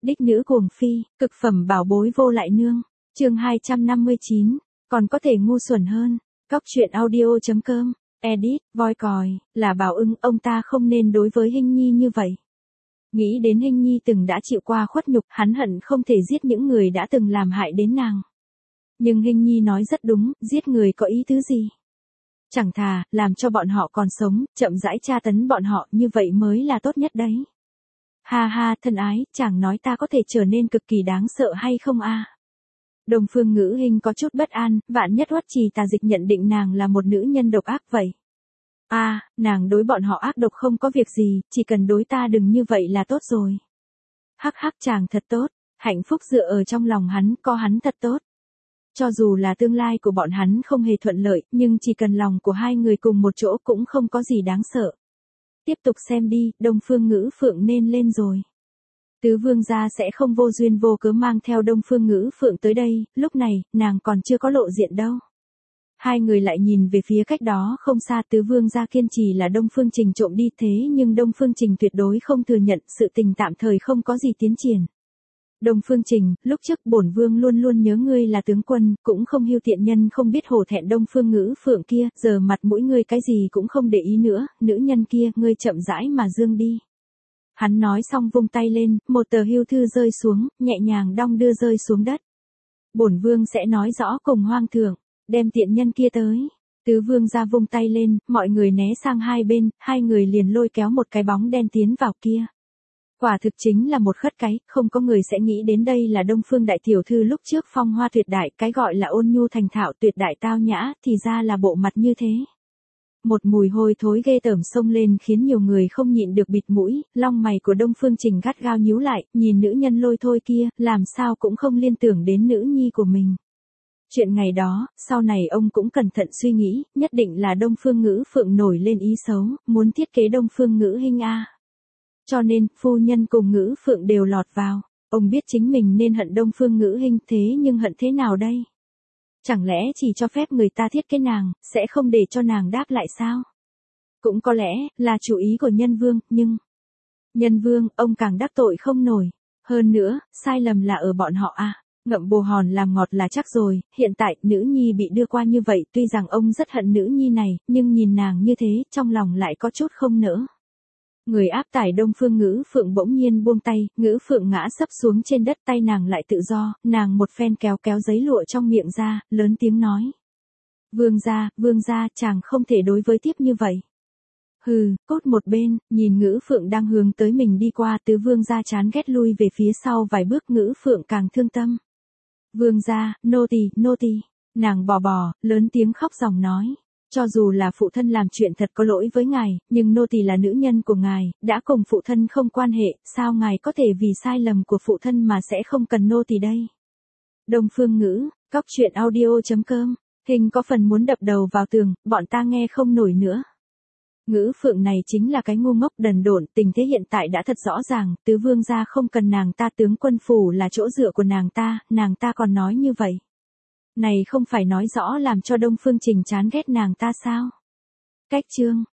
Đích nữ cuồng phi, cực phẩm bảo bối vô lại nương. Chương 259, còn có thể ngu xuẩn hơn. Cóc truyện audio.com. Edit, voi còi, là Bảo Ưng, ông ta không nên đối với Hinh Nhi như vậy. Nghĩ đến Hinh Nhi từng đã chịu qua khuất nhục, hắn hận không thể giết những người đã từng làm hại đến nàng. Nhưng Hinh Nhi nói rất đúng, giết người có ý tứ gì? Chẳng thà, làm cho bọn họ còn sống, chậm rãi tra tấn bọn họ, như vậy mới là tốt nhất đấy. Ha ha, thân ái, chàng nói ta có thể trở nên cực kỳ đáng sợ hay không a? Đông Phương Ngữ Hinh có chút bất an, vạn nhất Hoắc Trì Tà Dịch nhận định nàng là một nữ nhân độc ác vậy. Nàng đối bọn họ ác độc không có việc gì, chỉ cần đối ta đừng như vậy là tốt rồi. Hắc hắc, chàng thật tốt, hạnh phúc dựa ở trong lòng hắn, có hắn thật tốt. Cho dù là tương lai của bọn hắn không hề thuận lợi, nhưng chỉ cần lòng của hai người cùng một chỗ cũng không có gì đáng sợ. Tiếp tục xem đi, Đông Phương Ngữ Phượng nên lên rồi. Tứ vương gia sẽ không vô duyên vô cớ mang theo Đông Phương Ngữ Phượng tới đây, lúc này, nàng còn chưa có lộ diện đâu. Hai người lại nhìn về phía cách đó không xa, tứ vương gia kiên trì là Đông Phương Trình trộm đi, thế nhưng Đông Phương Trình tuyệt đối không thừa nhận, sự tình tạm thời không có gì tiến triển. Đông Phương Trình, lúc trước bổn vương luôn luôn nhớ ngươi là tướng quân, cũng không hiu tiện nhân không biết hổ thẹn Đông Phương Ngữ Phượng kia, giờ mặt mũi ngươi cái gì cũng không để ý nữa, nữ nhân kia, ngươi chậm rãi mà dương đi. Hắn nói xong vung tay lên, một tờ hưu thư rơi xuống, nhẹ nhàng đong đưa rơi xuống đất. Bổn vương sẽ nói rõ cùng hoàng thượng, đem tiện nhân kia tới. Tứ vương ra vung tay lên, mọi người né sang hai bên, hai người liền lôi kéo một cái bóng đen tiến vào kia. Quả thực chính là một khất cái, không có người sẽ nghĩ đến đây là Đông Phương đại tiểu thư lúc trước phong hoa tuyệt đại, cái gọi là ôn nhu thành thạo tuyệt đại tao nhã, thì ra là bộ mặt như thế. Một mùi hôi thối ghê tởm xông lên khiến nhiều người không nhịn được bịt mũi, lông mày của Đông Phương Trình gắt gao nhíu lại, nhìn nữ nhân lôi thôi kia, làm sao cũng không liên tưởng đến nữ nhi của mình. Chuyện ngày đó, sau này ông cũng cẩn thận suy nghĩ, nhất định là Đông Phương Ngữ Phượng nổi lên ý xấu, muốn thiết kế Đông Phương Ngữ Hinh a. Cho nên, phu nhân cùng Ngữ Phượng đều lọt vào. Ông biết chính mình nên hận Đông Phương Ngữ Hinh, thế nhưng hận thế nào đây? Chẳng lẽ chỉ cho phép người ta thiết kế nàng, sẽ không để cho nàng đáp lại sao? Cũng có lẽ, là chủ ý của Nhân Vương, nhưng... Nhân Vương, ông càng đắc tội không nổi. Hơn nữa, sai lầm là ở bọn họ a. Ngậm bồ hòn làm ngọt là chắc rồi, hiện tại, nữ nhi bị đưa qua như vậy, tuy rằng ông rất hận nữ nhi này, nhưng nhìn nàng như thế, trong lòng lại có chút không nỡ. Người áp tải Đông Phương Ngữ Phượng bỗng nhiên buông tay, Ngữ Phượng ngã sấp xuống trên đất, tay nàng lại tự do, nàng một phen kéo giấy lụa trong miệng ra, lớn tiếng nói. Vương gia, chàng không thể đối với tiếp như vậy. Hừ, cốt một bên, nhìn Ngữ Phượng đang hướng tới mình đi qua, tứ vương gia chán ghét lui về phía sau vài bước, Ngữ Phượng càng thương tâm. Vương gia, nô tỳ, nàng bò, lớn tiếng khóc ròng nói. Cho dù là phụ thân làm chuyện thật có lỗi với ngài, nhưng nô tỳ là nữ nhân của ngài, đã cùng phụ thân không quan hệ, sao ngài có thể vì sai lầm của phụ thân mà sẽ không cần nô tỳ đây? Đông Phương Ngữ, cóc truyện audio.com, Hình có phần muốn đập đầu vào tường, bọn ta nghe không nổi nữa. Ngữ Phượng này chính là cái ngu ngốc đần độn, tình thế hiện tại đã thật rõ ràng, tứ vương gia không cần nàng ta, tướng quân phủ là chỗ dựa của nàng ta còn nói như vậy. Này không phải nói rõ làm cho Đông Phương Trình chán ghét nàng ta sao? Cách chương